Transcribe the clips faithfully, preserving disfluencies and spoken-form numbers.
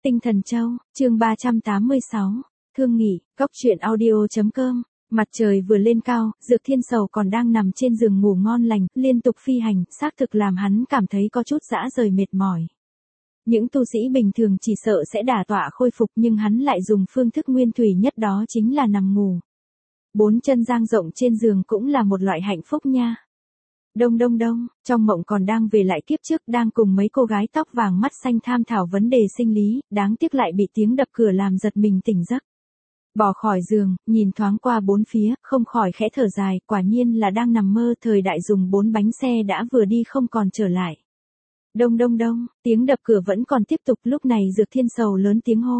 Tinh Thần Châu, chương ba trăm tám mươi sáu, thương nghỉ, góc truyện audio.com. Mặt trời vừa lên cao, Dược Thiên Sầu còn đang nằm trên giường ngủ ngon lành, liên tục phi hành, xác thực làm hắn cảm thấy có chút dã rời mệt mỏi. Những tu sĩ bình thường chỉ sợ sẽ đả tọa khôi phục, nhưng hắn lại dùng phương thức nguyên thủy nhất, đó chính là nằm ngủ. Bốn chân dang rộng trên giường cũng là một loại hạnh phúc nha. Đông đông đông, trong mộng còn đang về lại kiếp trước, đang cùng mấy cô gái tóc vàng mắt xanh tham thảo vấn đề sinh lý, đáng tiếc lại bị tiếng đập cửa làm giật mình tỉnh giấc. Bỏ khỏi giường, nhìn thoáng qua bốn phía, không khỏi khẽ thở dài, quả nhiên là đang nằm mơ, thời đại dùng bốn bánh xe đã vừa đi không còn trở lại. Đông đông đông, tiếng đập cửa vẫn còn tiếp tục, lúc này Dược Thiên Sầu lớn tiếng hô.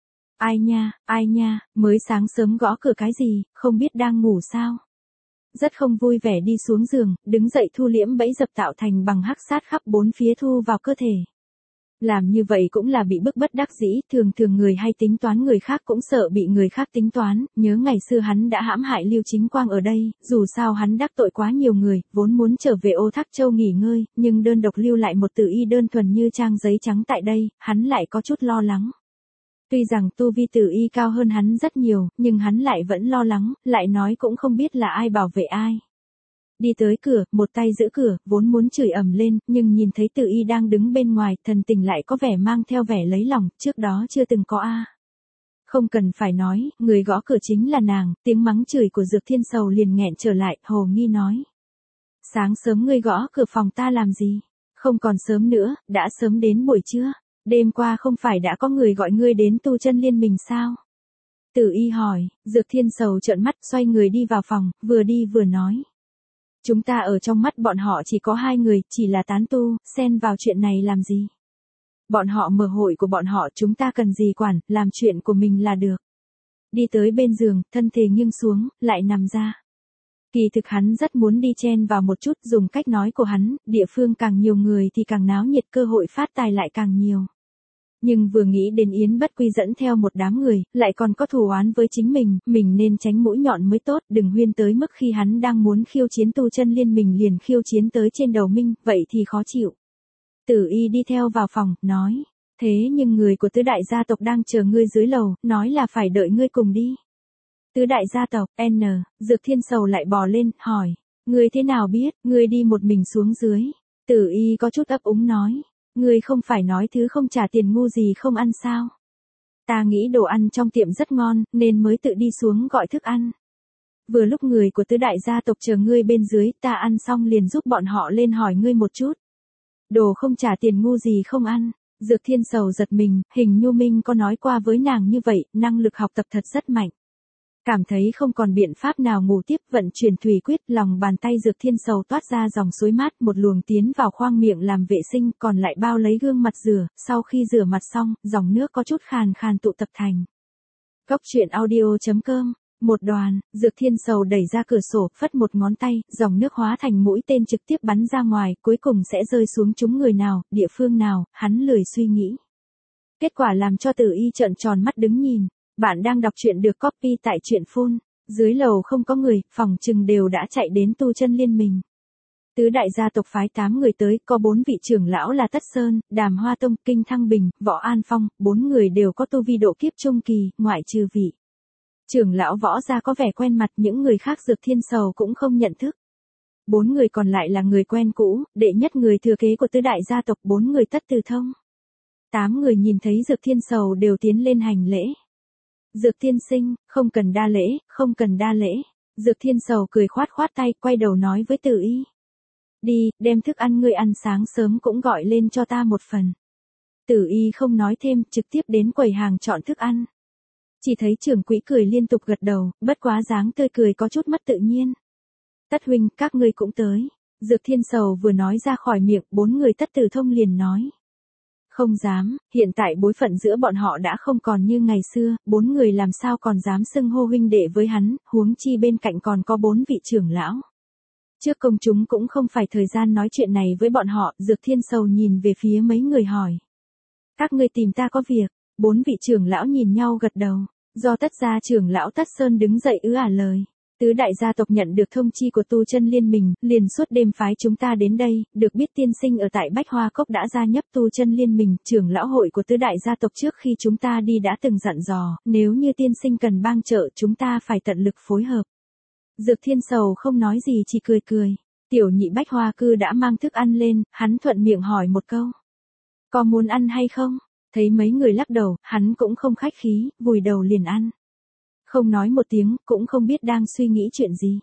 Ai nha, ai nha, mới sáng sớm gõ cửa cái gì, không biết đang ngủ sao? Rất không vui vẻ đi xuống giường, đứng dậy thu liễm bẫy dập tạo thành bằng hắc sát khắp bốn phía thu vào cơ thể. Làm như vậy cũng là bị bức bất đắc dĩ, thường thường người hay tính toán người khác cũng sợ bị người khác tính toán, nhớ ngày xưa hắn đã hãm hại Lưu Chính Quang ở đây, dù sao hắn đắc tội quá nhiều người, vốn muốn trở về Ô Thác Châu nghỉ ngơi, nhưng đơn độc lưu lại một tử y đơn thuần như trang giấy trắng tại đây, hắn lại có chút lo lắng. Tuy rằng tu vi tử y cao hơn hắn rất nhiều, nhưng hắn lại vẫn lo lắng, lại nói cũng không biết là ai bảo vệ ai. Đi tới cửa, một tay giữ cửa, vốn muốn chửi ầm lên, nhưng nhìn thấy tử y đang đứng bên ngoài, thần tình lại có vẻ mang theo vẻ lấy lòng, trước đó chưa từng có a. Không cần phải nói, người gõ cửa chính là nàng, tiếng mắng chửi của Dược Thiên Sầu liền nghẹn trở lại, hồ nghi nói. Sáng sớm ngươi gõ cửa phòng ta làm gì? Không còn sớm nữa, đã sớm đến buổi trưa. Đêm qua không phải đã có người gọi ngươi đến tu chân liên minh sao? Tử y hỏi, Dược Thiên Sầu trợn mắt xoay người đi vào phòng, vừa đi vừa nói. Chúng ta ở trong mắt bọn họ chỉ có hai người, chỉ là tán tu, xen vào chuyện này làm gì? Bọn họ mở hội của bọn họ, chúng ta cần gì quản, làm chuyện của mình là được. Đi tới bên giường, thân thể nghiêng xuống, lại nằm ra. Kỳ thực hắn rất muốn đi chen vào một chút, dùng cách nói của hắn, địa phương càng nhiều người thì càng náo nhiệt, cơ hội phát tài lại càng nhiều. Nhưng vừa nghĩ đến Yến Bất Quy dẫn theo một đám người, lại còn có thù oán với chính mình, mình nên tránh mũi nhọn mới tốt, đừng huyên tới mức khi hắn đang muốn khiêu chiến tu chân liên mình liền khiêu chiến tới trên đầu minh, vậy thì khó chịu. Tử y đi theo vào phòng, nói, thế nhưng người của tứ đại gia tộc đang chờ ngươi dưới lầu, nói là phải đợi ngươi cùng đi. Tứ đại gia tộc, N, Dược Thiên Sầu lại bò lên, hỏi, ngươi thế nào biết, ngươi đi một mình xuống dưới. Tử y có chút ấp úng nói, ngươi không phải nói thứ không trả tiền ngu gì không ăn sao. Ta nghĩ đồ ăn trong tiệm rất ngon, nên mới tự đi xuống gọi thức ăn. Vừa lúc người của tứ đại gia tộc chờ ngươi bên dưới, ta ăn xong liền giúp bọn họ lên hỏi ngươi một chút. Đồ không trả tiền ngu gì không ăn. Dược Thiên Sầu giật mình, hình Nhu Minh có nói qua với nàng như vậy, năng lực học tập thật rất mạnh. Cảm thấy không còn biện pháp nào ngủ tiếp, vận chuyển thủy quyết, lòng bàn tay Dược Thiên Sầu toát ra dòng suối mát, một luồng tiến vào khoang miệng làm vệ sinh, còn lại bao lấy gương mặt rửa, sau khi rửa mặt xong, dòng nước có chút khàn khàn tụ tập thành. Góc truyện audio.com, một đoàn, Dược Thiên Sầu đẩy ra cửa sổ, phất một ngón tay, dòng nước hóa thành mũi tên trực tiếp bắn ra ngoài, cuối cùng sẽ rơi xuống trúng người nào, địa phương nào, hắn lười suy nghĩ. Kết quả làm cho Tử y trợn tròn mắt đứng nhìn. Bạn đang đọc truyện được copy tại truyện phun. Dưới lầu không có người, phòng trừng đều đã chạy đến tu chân liên minh. Tứ đại gia tộc phái tám người tới, có bốn vị trưởng lão là Tất Sơn, Đàm Hoa Tông, Kinh Thăng Bình, Võ An Phong, bốn người đều có tu vi độ kiếp trung kỳ, ngoại trừ vị. Trưởng lão Võ gia có vẻ quen mặt, những người khác Dược Thiên Sầu cũng không nhận thức. Bốn người còn lại là người quen cũ, đệ nhất người thừa kế của tứ đại gia tộc, bốn người Tất Từ Thông. Tám người nhìn thấy Dược Thiên Sầu đều tiến lên hành lễ. Dược Thiên sinh, không cần đa lễ, không cần đa lễ. Dược Thiên Sầu cười khoát khoát tay, quay đầu nói với Tử y. Đi, đem thức ăn ngươi ăn sáng sớm cũng gọi lên cho ta một phần. Tử y không nói thêm, trực tiếp đến quầy hàng chọn thức ăn. Chỉ thấy trưởng quỹ cười liên tục gật đầu, bất quá dáng tươi cười có chút mất tự nhiên. Tất huynh, các ngươi cũng tới. Dược Thiên Sầu vừa nói ra khỏi miệng, bốn người Tất Từ Thông liền nói. Không dám, hiện tại bối phận giữa bọn họ đã không còn như ngày xưa, bốn người làm sao còn dám xưng hô huynh đệ với hắn, huống chi bên cạnh còn có bốn vị trưởng lão. Trước công chúng cũng không phải thời gian nói chuyện này với bọn họ, Dược Thiên Sầu nhìn về phía mấy người hỏi. Các ngươi tìm ta có việc, bốn vị trưởng lão nhìn nhau gật đầu, do Tất gia trưởng lão Tất Sơn đứng dậy ứ ả lời. Tứ đại gia tộc nhận được thông chi của tu chân liên minh, liền suốt đêm phái chúng ta đến đây, được biết tiên sinh ở tại Bách Hoa Cốc đã gia nhập tu chân liên minh, trưởng lão hội của tứ đại gia tộc trước khi chúng ta đi đã từng dặn dò, nếu như tiên sinh cần bang trợ chúng ta phải tận lực phối hợp. Dược Thiên Sầu không nói gì chỉ cười cười. Tiểu nhị Bách Hoa Cư đã mang thức ăn lên, hắn thuận miệng hỏi một câu. Có muốn ăn hay không? Thấy mấy người lắc đầu, hắn cũng không khách khí, vùi đầu liền ăn. Không nói một tiếng, cũng không biết đang suy nghĩ chuyện gì.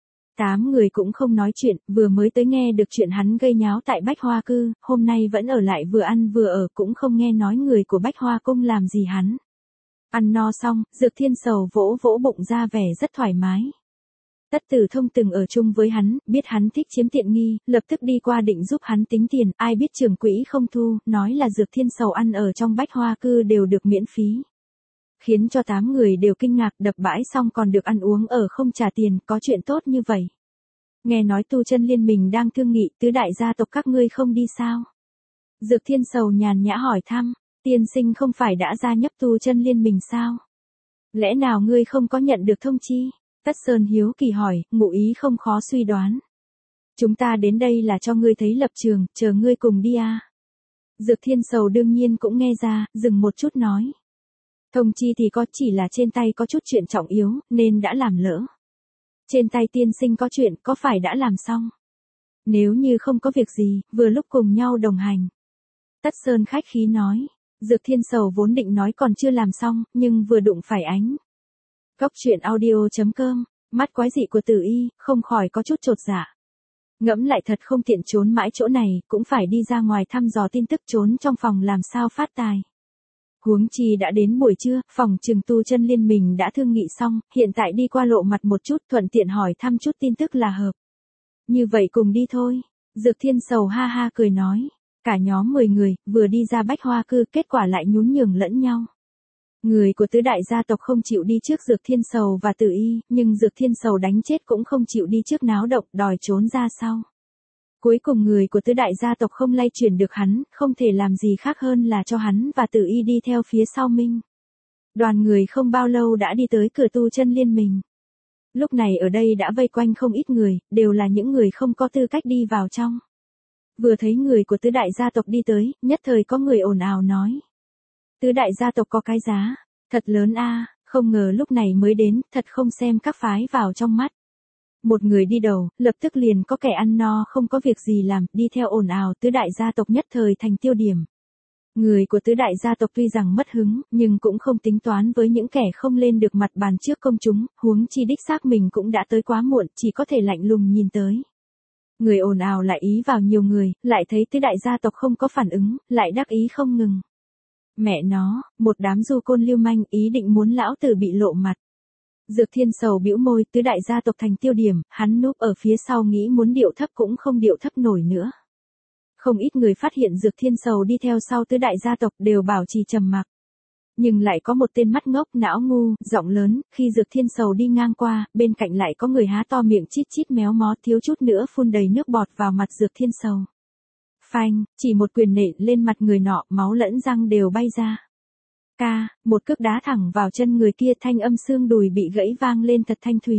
Tám người cũng không nói chuyện, vừa mới tới nghe được chuyện hắn gây nháo tại Bách Hoa Cư, hôm nay vẫn ở lại vừa ăn vừa ở, cũng không nghe nói người của Bách Hoa Cung làm gì hắn. Ăn no xong, Dược Thiên Sầu vỗ vỗ bụng ra vẻ rất thoải mái. Tất Tử Thông từng ở chung với hắn, biết hắn thích chiếm tiện nghi, lập tức đi qua định giúp hắn tính tiền, ai biết trưởng quỹ không thu, nói là Dược Thiên Sầu ăn ở trong Bách Hoa Cư đều được miễn phí. Khiến cho tám người đều kinh ngạc, đập bãi xong còn được ăn uống ở không trả tiền, có chuyện tốt như vậy. Nghe nói tu chân liên minh đang thương nghị, tứ đại gia tộc các ngươi không đi sao? Dược Thiên Sầu nhàn nhã hỏi thăm, tiên sinh không phải đã gia nhập tu chân liên minh sao? Lẽ nào ngươi không có nhận được thông chi? Tất Sơn hiếu kỳ hỏi, ngụ ý không khó suy đoán. Chúng ta đến đây là cho ngươi thấy lập trường, chờ ngươi cùng đi à. Dược Thiên Sầu đương nhiên cũng nghe ra, dừng một chút nói. Thông chi thì có, chỉ là trên tay có chút chuyện trọng yếu, nên đã làm lỡ. Trên tay tiên sinh có chuyện, có phải đã làm xong? Nếu như không có việc gì, vừa lúc cùng nhau đồng hành. Tất Sơn khách khí nói. Dược Thiên Sầu vốn định nói còn chưa làm xong, nhưng vừa đụng phải ánh. Góc truyện audio chấm com, mắt quái dị của Tử Y, không khỏi có chút chột dạ. Ngẫm lại thật không tiện trốn mãi chỗ này, cũng phải đi ra ngoài thăm dò tin tức, trốn trong phòng làm sao phát tài. Huống chi đã đến buổi trưa, phòng trường tu chân liên minh đã thương nghị xong, hiện tại đi qua lộ mặt một chút, thuận tiện hỏi thăm chút tin tức là hợp. Như vậy cùng đi thôi. Dược Thiên Sầu ha ha cười nói. Cả nhóm mười người, vừa đi ra Bách Hoa Cư, kết quả lại nhún nhường lẫn nhau. Người của tứ đại gia tộc không chịu đi trước Dược Thiên Sầu và Tử Y, nhưng Dược Thiên Sầu đánh chết cũng không chịu đi trước náo động, đòi trốn ra sau. Cuối cùng người của tứ đại gia tộc không lay chuyển được hắn, không thể làm gì khác hơn là cho hắn và Tử Y đi theo phía sau Minh. Đoàn người không bao lâu đã đi tới cửa tu chân liên minh. Lúc này ở đây đã vây quanh không ít người, đều là những người không có tư cách đi vào trong. Vừa thấy người của tứ đại gia tộc đi tới, nhất thời có người ồn ào nói. Tứ đại gia tộc có cái giá, thật lớn a, không ngờ lúc này mới đến, thật không xem các phái vào trong mắt. Một người đi đầu, lập tức liền có kẻ ăn no không có việc gì làm, đi theo ồn ào, tứ đại gia tộc nhất thời thành tiêu điểm. Người của tứ đại gia tộc tuy rằng mất hứng, nhưng cũng không tính toán với những kẻ không lên được mặt bàn trước công chúng, huống chi đích xác mình cũng đã tới quá muộn, chỉ có thể lạnh lùng nhìn tới. Người ồn ào lại ý vào nhiều người, lại thấy tứ đại gia tộc không có phản ứng, lại đắc ý không ngừng. Mẹ nó, một đám du côn lưu manh ý định muốn lão tử bị lộ mặt. Dược Thiên Sầu bĩu môi, tứ đại gia tộc thành tiêu điểm, hắn núp ở phía sau nghĩ muốn điệu thấp cũng không điệu thấp nổi nữa. Không ít người phát hiện Dược Thiên Sầu đi theo sau tứ đại gia tộc đều bảo trì trầm mặc. Nhưng lại có một tên mắt ngốc, não ngu, giọng lớn, khi Dược Thiên Sầu đi ngang qua, bên cạnh lại có người há to miệng chít chít méo mó, thiếu chút nữa phun đầy nước bọt vào mặt Dược Thiên Sầu. Phanh, chỉ một quyền nện lên mặt người nọ, máu lẫn răng đều bay ra. Ca, một cước đá thẳng vào chân người kia, thanh âm xương đùi bị gãy vang lên thật thanh thúy.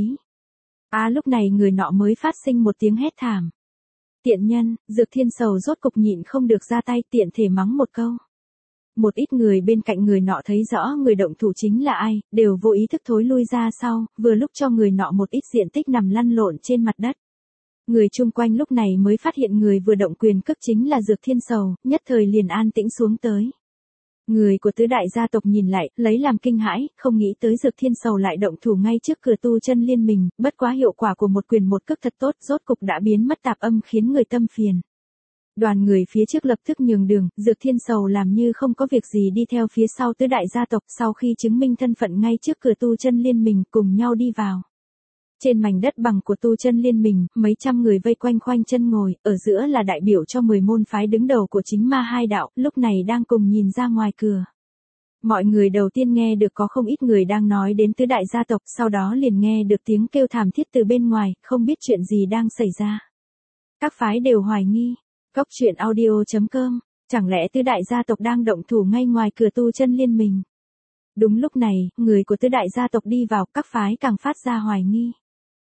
À lúc này người nọ mới phát sinh một tiếng hét thảm. Tiện nhân, Dược Thiên Sầu rốt cục nhịn không được ra tay, tiện thể mắng một câu. Một ít người bên cạnh người nọ thấy rõ người động thủ chính là ai, đều vô ý thức thối lui ra sau, vừa lúc cho người nọ một ít diện tích nằm lăn lộn trên mặt đất. Người chung quanh lúc này mới phát hiện người vừa động quyền cước chính là Dược Thiên Sầu, nhất thời liền an tĩnh xuống tới. Người của tứ đại gia tộc nhìn lại, lấy làm kinh hãi, không nghĩ tới Dược Thiên Sầu lại động thủ ngay trước cửa tu chân liên minh, bất quá hiệu quả của một quyền một cước thật tốt, rốt cục đã biến mất tạp âm khiến người tâm phiền. Đoàn người phía trước lập tức nhường đường, Dược Thiên Sầu làm như không có việc gì đi theo phía sau tứ đại gia tộc, sau khi chứng minh thân phận ngay trước cửa tu chân liên minh cùng nhau đi vào. Trên mảnh đất bằng của tu chân liên minh, mấy trăm người vây quanh khoanh chân ngồi, ở giữa là đại biểu cho mười môn phái đứng đầu của chính ma hai đạo, lúc này đang cùng nhìn ra ngoài cửa. Mọi người đầu tiên nghe được có không ít người đang nói đến tứ đại gia tộc, sau đó liền nghe được tiếng kêu thảm thiết từ bên ngoài, không biết chuyện gì đang xảy ra. Các phái đều hoài nghi. Góc truyện audio chấm com, chẳng lẽ tứ đại gia tộc đang động thủ ngay ngoài cửa tu chân liên minh? Đúng lúc này, người của tứ đại gia tộc đi vào, các phái càng phát ra hoài nghi.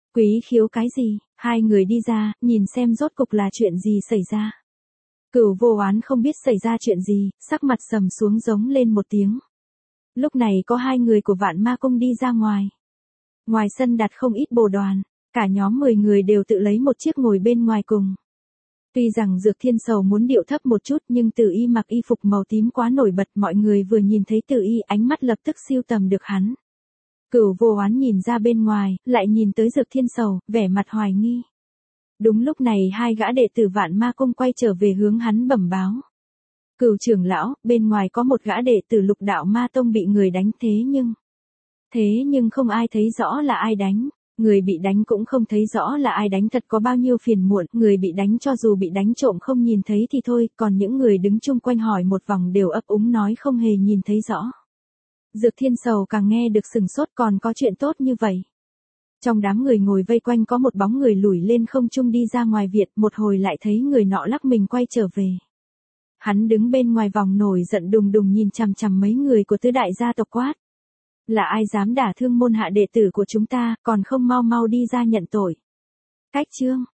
Quý khiếu cái gì? Hai người đi ra, nhìn xem rốt cục là chuyện gì xảy ra. Cửu Vô Oán không biết xảy ra chuyện gì, sắc mặt sầm xuống giống lên một tiếng. Lúc này có hai người của Vạn Ma Cung đi ra ngoài. Ngoài sân đặt không ít bồ đoàn, cả nhóm mười người đều tự lấy một chiếc ngồi bên ngoài cùng. Tuy rằng Dược Thiên Sầu muốn điệu thấp một chút nhưng Từ Y mặc y phục màu tím quá nổi bật, mọi người vừa nhìn thấy Từ Y ánh mắt lập tức siêu tầm được hắn. Cửu Vô Oán nhìn ra bên ngoài, lại nhìn tới Dược Thiên Sầu, vẻ mặt hoài nghi. Đúng lúc này hai gã đệ tử Vạn Ma Cung quay trở về hướng hắn bẩm báo. Cửu trưởng lão, bên ngoài có một gã đệ tử Lục Đạo Ma Tông bị người đánh thế nhưng... Thế nhưng không ai thấy rõ là ai đánh. Người bị đánh cũng không thấy rõ là ai đánh, thật có bao nhiêu phiền muộn. Người bị đánh cho dù bị đánh trộm không nhìn thấy thì thôi, còn những người đứng chung quanh hỏi một vòng đều ấp úng nói không hề nhìn thấy rõ. Dược Thiên Sầu càng nghe được sừng sốt, còn có chuyện tốt như vậy. Trong đám người ngồi vây quanh có một bóng người lủi lên không trung đi ra ngoài viện, một hồi lại thấy người nọ lắc mình quay trở về. Hắn đứng bên ngoài vòng nổi giận đùng đùng nhìn chằm chằm mấy người của tứ đại gia tộc quát. Là ai dám đả thương môn hạ đệ tử của chúng ta, còn không mau mau đi ra nhận tội. Cách chương